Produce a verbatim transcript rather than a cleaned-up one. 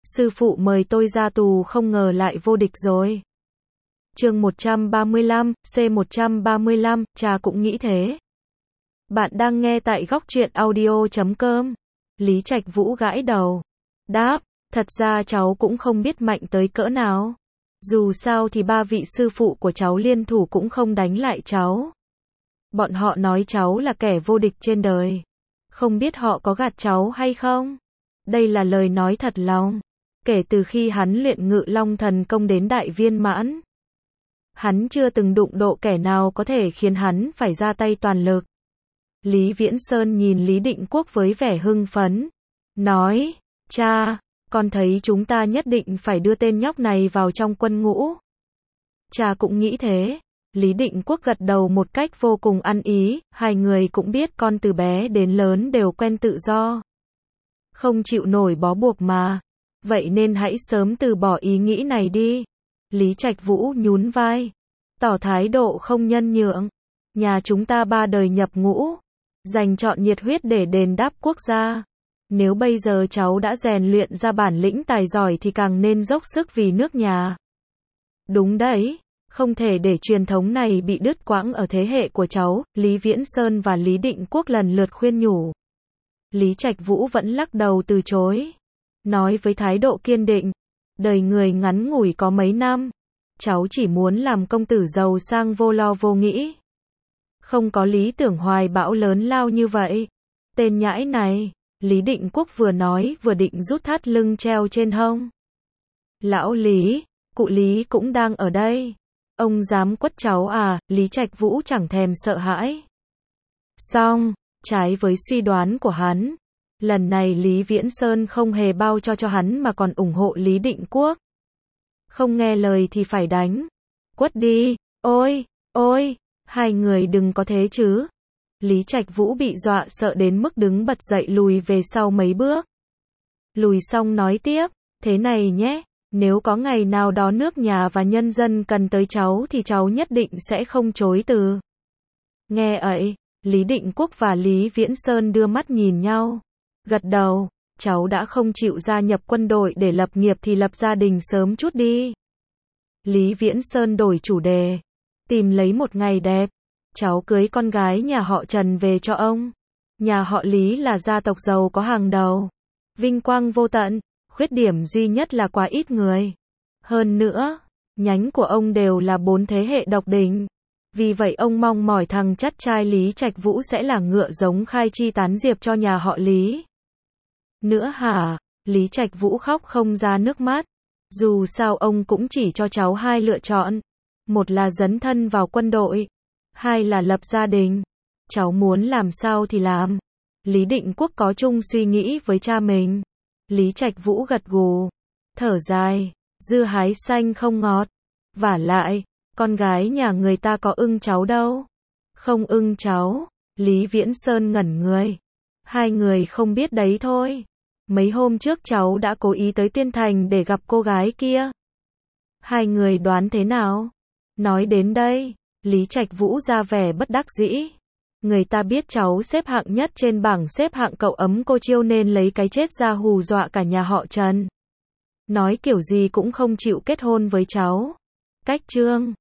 sư phụ mời tôi ra tù không ngờ lại vô địch rồi. Chương một trăm ba mươi lăm, C một trăm ba mươi lăm, cha cũng nghĩ thế. Bạn đang nghe tại góc truyện audio chấm com. Lý Trạch Vũ gãi đầu. Đáp, thật ra cháu cũng không biết mạnh tới cỡ nào. Dù sao thì ba vị sư phụ của cháu liên thủ cũng không đánh lại cháu. Bọn họ nói cháu là kẻ vô địch trên đời. Không biết họ có gạt cháu hay không? Đây là lời nói thật lòng. Kể từ khi hắn luyện Ngự Long Thần Công đến đại viên mãn, hắn chưa từng đụng độ kẻ nào có thể khiến hắn phải ra tay toàn lực. Lý Viễn Sơn nhìn Lý Định Quốc với vẻ hưng phấn. Nói, cha, con thấy chúng ta nhất định phải đưa tên nhóc này vào trong quân ngũ. Cha cũng nghĩ thế. Lý Định Quốc gật đầu một cách vô cùng ăn ý, hai người cũng biết con từ bé đến lớn đều quen tự do. Không chịu nổi bó buộc mà. Vậy nên hãy sớm từ bỏ ý nghĩ này đi. Lý Trạch Vũ nhún vai, tỏ thái độ không nhân nhượng. Nhà chúng ta ba đời nhập ngũ, dành trọn nhiệt huyết để đền đáp quốc gia. Nếu bây giờ cháu đã rèn luyện ra bản lĩnh tài giỏi thì càng nên dốc sức vì nước nhà. Đúng đấy, không thể để truyền thống này bị đứt quãng ở thế hệ của cháu, Lý Viễn Sơn và Lý Định Quốc lần lượt khuyên nhủ. Lý Trạch Vũ vẫn lắc đầu từ chối. Nói với thái độ kiên định, đời người ngắn ngủi có mấy năm, cháu chỉ muốn làm công tử giàu sang vô lo vô nghĩ. Không có lý tưởng hoài bão lớn lao như vậy. Tên nhãi này, Lý Định Quốc vừa nói vừa định rút thắt lưng treo trên hông. Lão Lý, cụ Lý cũng đang ở đây. Ông dám quất cháu à? Lý Trạch Vũ chẳng thèm sợ hãi. Xong, trái với suy đoán của hắn, lần này Lý Viễn Sơn không hề bao cho cho hắn mà còn ủng hộ Lý Định Quốc. Không nghe lời thì phải đánh. Quất đi, ôi, ôi, hai người đừng có thế chứ. Lý Trạch Vũ bị dọa sợ đến mức đứng bật dậy lùi về sau mấy bước. Lùi xong nói tiếp, thế này nhé, nếu có ngày nào đó nước nhà và nhân dân cần tới cháu thì cháu nhất định sẽ không chối từ. Nghe vậy, Lý Định Quốc và Lý Viễn Sơn đưa mắt nhìn nhau. Gật đầu, cháu đã không chịu gia nhập quân đội để lập nghiệp thì lập gia đình sớm chút đi. Lý Viễn Sơn đổi chủ đề. Tìm lấy một ngày đẹp, cháu cưới con gái nhà họ Trần về cho ông. Nhà họ Lý là gia tộc giàu có hàng đầu. Vinh quang vô tận, khuyết điểm duy nhất là quá ít người. Hơn nữa, nhánh của ông đều là bốn thế hệ độc đỉnh. Vì vậy ông mong mỏi thằng chắt trai Lý Trạch Vũ sẽ là ngựa giống khai chi tán diệp cho nhà họ Lý. Nữa hả? Lý Trạch Vũ khóc không ra nước mắt. Dù sao ông cũng chỉ cho cháu hai lựa chọn. Một là dấn thân vào quân đội. Hai là lập gia đình. Cháu muốn làm sao thì làm. Lý Định Quốc có chung suy nghĩ với cha mình. Lý Trạch Vũ gật gù. Thở dài. Dưa hái xanh không ngọt. Vả lại, con gái nhà người ta có ưng cháu đâu. Không ưng cháu. Lý Viễn Sơn ngẩn người. Hai người không biết đấy thôi. Mấy hôm trước cháu đã cố ý tới Tiên Thành để gặp cô gái kia. Hai người đoán thế nào? Nói đến đây, Lý Trạch Vũ ra vẻ bất đắc dĩ. Người ta biết cháu xếp hạng nhất trên bảng xếp hạng cậu ấm cô chiêu nên lấy cái chết ra hù dọa cả nhà họ Trần. Nói kiểu gì cũng không chịu kết hôn với cháu. Cách chương